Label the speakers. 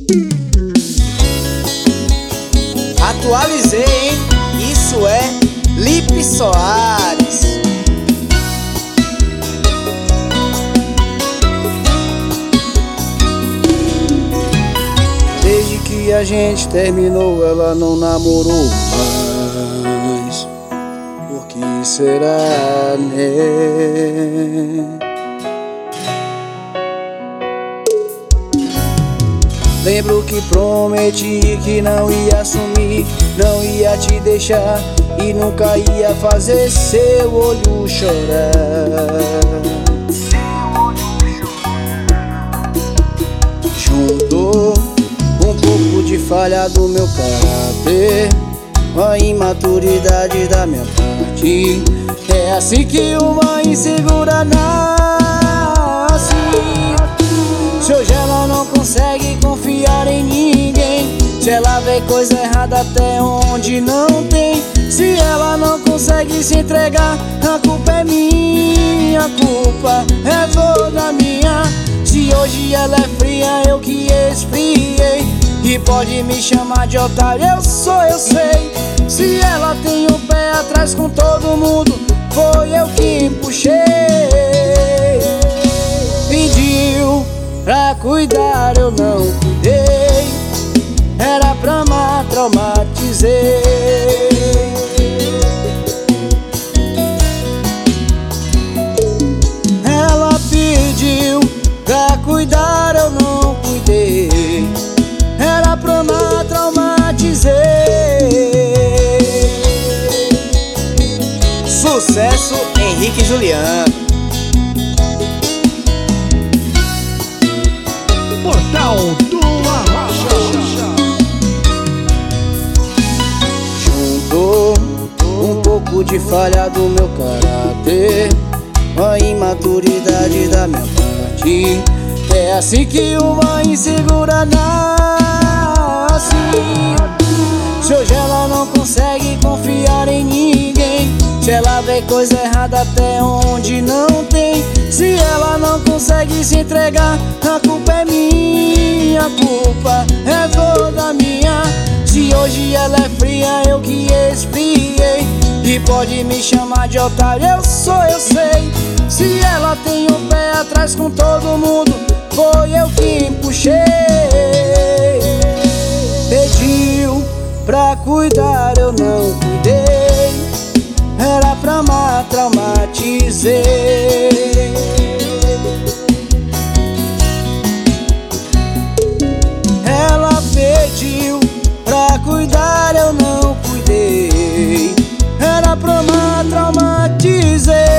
Speaker 1: Atualizei, hein? Isso é Lipe Soares.
Speaker 2: Desde que a gente terminou, ela não namorou mais. Por que será, né? Lembro que prometi que não ia sumir, não ia te deixar e nunca ia fazer seu olho chorar. Juntou um pouco de falha do meu caráter com a imaturidade da minha parte. É assim que uma insegura nasce. Se hoje ela não consegue confiar em ninguém, se ela vê coisa errada até onde não tem, se ela não consegue se entregar, a culpa é minha, a culpa é toda minha. Se hoje ela é fria, eu que esfriei, e pode me chamar de otário, eu sei. Se ela tem o pé atrás com todo mundo, foi eu que puxei. Pediu pra cuidar, eu não cuidei, era pra amar, traumatizei. Ela pediu pra cuidar, eu não cuidei, era pra amar, traumatizei.
Speaker 1: Sucesso, Henrique e Juliano.
Speaker 3: Portal do Arrocha.
Speaker 2: Juntou um pouco de falha do meu caráter com a imaturidade da minha parte. É assim que uma insegura nasce. Se hoje ela não consegue confiar em ninguém, se ela vê coisa errada até onde não tem, se ela não consegue se entregar, a culpa é minha, a culpa é toda minha. Se hoje ela é fria, eu que esfriei, e pode me chamar de otário, eu sei. Se ela tem o pé atrás com todo mundo, foi eu que puxei. Pediu pra cuidar, eu não cuidei, era pra amar, traumatizei. Ela pediu pra cuidar, eu não cuidei, era pra amar, traumatizei.